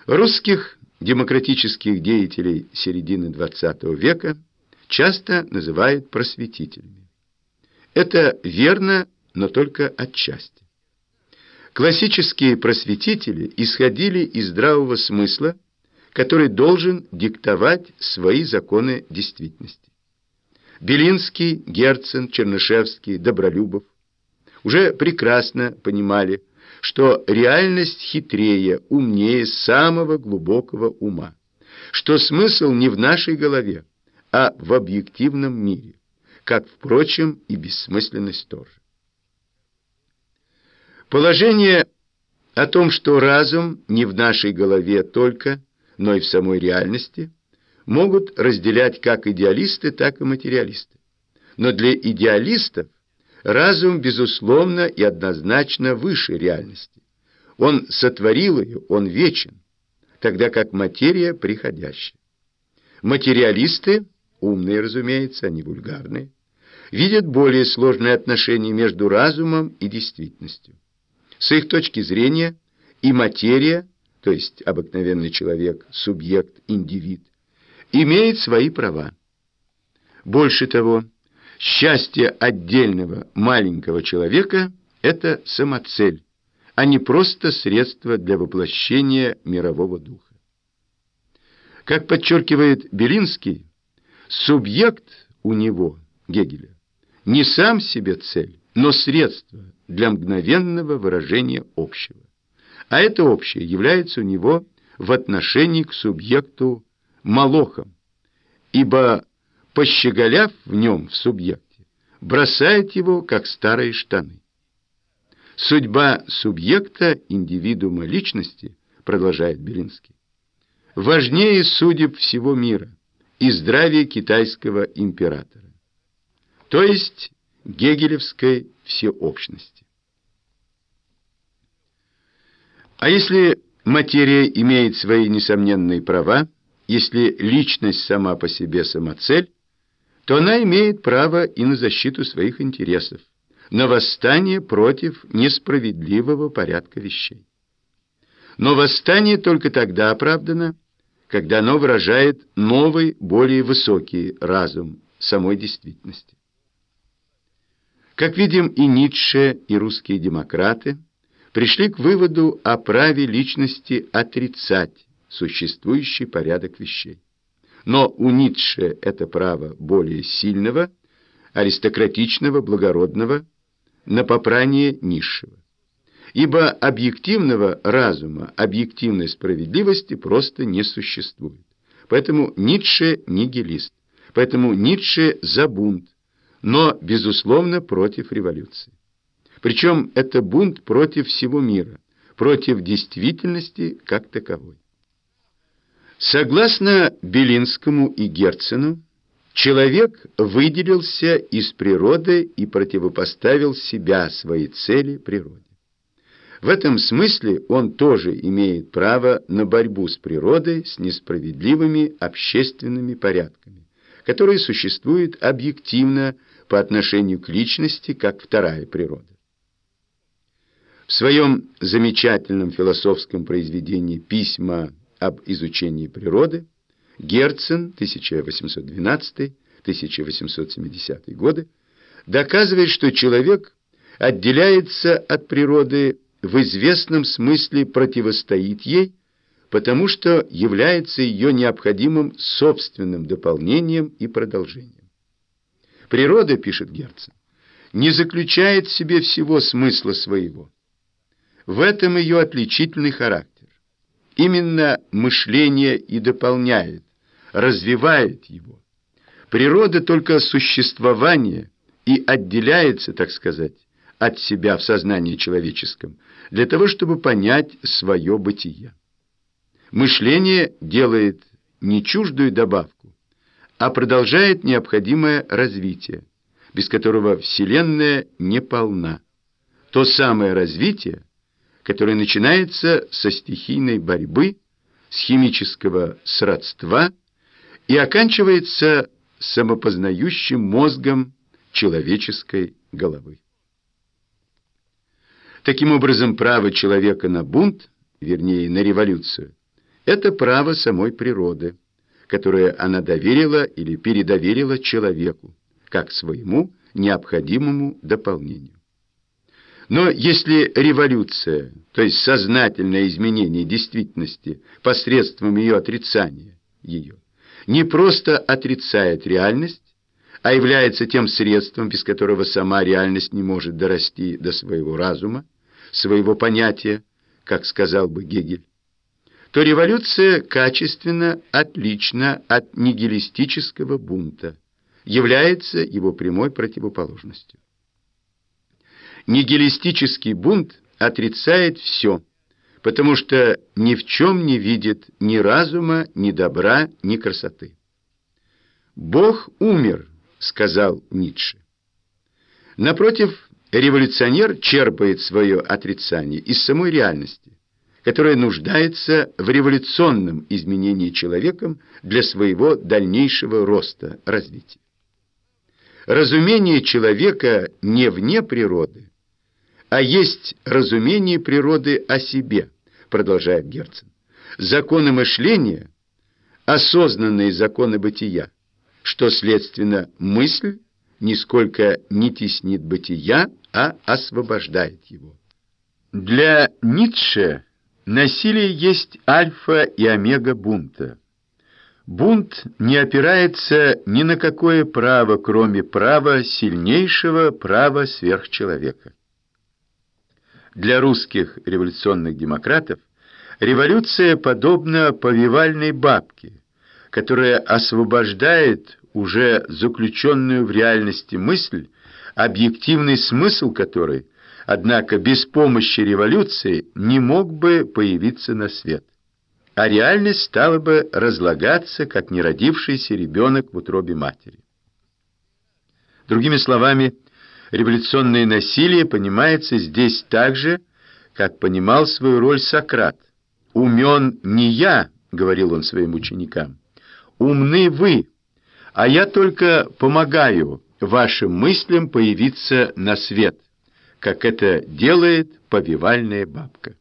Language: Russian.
Русских демократических деятелей середины XX века часто называют просветителями. Это верно, но только отчасти. Классические просветители исходили из здравого смысла, который должен диктовать свои законы действительности. Белинский, Герцен, Чернышевский, Добролюбов уже прекрасно понимали, что реальность хитрее, умнее самого глубокого ума, что смысл не в нашей голове, а в объективном мире, как, впрочем, и бессмысленность тоже. Положение о том, что разум не в нашей голове только, но и в самой реальности, могут разделять как идеалисты, так и материалисты. Но для идеалистов разум, безусловно и однозначно выше реальности. Он сотворил ее, он вечен, тогда как материя приходящая. Материалисты, умные, разумеется, а не вульгарные, видят более сложные отношения между разумом и действительностью. С их точки зрения и материя, то есть обыкновенный человек, субъект, индивид, имеет свои права. Больше того, счастье отдельного маленького человека – это самоцель, а не просто средство для воплощения мирового духа. Как подчеркивает Белинский, субъект у него, Гегеля, не сам себе цель, но средство для мгновенного выражения общего. А это общее является у него в отношении к субъекту молохом, ибо, пощеголяв в нем, в субъекте, бросает его, как старые штаны. Судьба субъекта, индивидуума, личности, продолжает Белинский, важнее судеб всего мира и здравия китайского императора, то есть гегелевской всеобщности. А если материя имеет свои несомненные права, если личность сама по себе самоцель, то она имеет право и на защиту своих интересов, на восстание против несправедливого порядка вещей. Но восстание только тогда оправдано, когда оно выражает новый, более высокий разум самой действительности. Как видим, и Ницше, и русские демократы пришли к выводу о праве личности отрицать существующий порядок вещей. Но у Ницше это право более сильного, аристократичного, благородного, на попрание низшего. Ибо объективного разума, объективной справедливости просто не существует. Поэтому Ницше нигилист, поэтому Ницше за бунт, но, безусловно, против революции. Причем это бунт против всего мира, против действительности как таковой. Согласно Белинскому и Герцену, человек выделился из природы и противопоставил себя, своей цели, природе. В этом смысле он тоже имеет право на борьбу с природой, с несправедливыми общественными порядками, которые существуют объективно по отношению к личности, как вторая природа. В своем замечательном философском произведении «Письма об изучении природы» Герцен, 1812-1870 годы, доказывает, что человек отделяется от природы, в известном смысле противостоит ей, потому что является ее необходимым собственным дополнением и продолжением. Природа, пишет Герцен, не заключает в себе всего смысла своего. В этом ее отличительный характер. Именно мышление и дополняет, развивает его. Природа только существование и отделяется, так сказать, от себя в сознании человеческом, для того, чтобы понять свое бытие. Мышление делает не чуждую добавку, а продолжает необходимое развитие, без которого Вселенная не полна. То самое развитие, которое начинается со стихийной борьбы, с химического сродства и оканчивается самопознающим мозгом человеческой головы. Таким образом, право человека на бунт, вернее, на революцию, Это право самой природы, которое она доверила или передоверила человеку, как своему необходимому дополнению. Но если революция, то есть сознательное изменение действительности посредством ее отрицания, не просто отрицает реальность, а является тем средством, без которого сама реальность не может дорасти до своего разума, своего понятия, как сказал бы Гегель, то революция качественно отлична от нигилистического бунта, является его прямой противоположностью. Нигилистический бунт отрицает все, потому что ни в чем не видит ни разума, ни добра, ни красоты. «Бог умер», — сказал Ницше. Напротив, революционер черпает свое отрицание из самой реальности, которая нуждается в революционном изменении человеком для своего дальнейшего роста, развития. Разумение человека не вне природы, а есть разумение природы о себе, продолжает Герцен. Законы мышления – осознанные законы бытия, что, следственно, мысль нисколько не теснит бытия, а освобождает его. Для Ницше насилие есть альфа и омега бунта. Бунт не опирается ни на какое право, кроме права сильнейшего, права сверхчеловека. Для русских революционных демократов революция подобна повивальной бабке, которая освобождает уже заключенную в реальности мысль, объективный смысл которой, однако, без помощи революции не мог бы появиться на свет, а реальность стала бы разлагаться, как неродившийся ребенок в утробе матери. Другими словами, революционное насилие понимается здесь так же, как понимал свою роль Сократ. «Умен не я», — говорил он своим ученикам, — «умны вы, а я только помогаю вашим мыслям появиться на свет, как это делает повивальная бабка».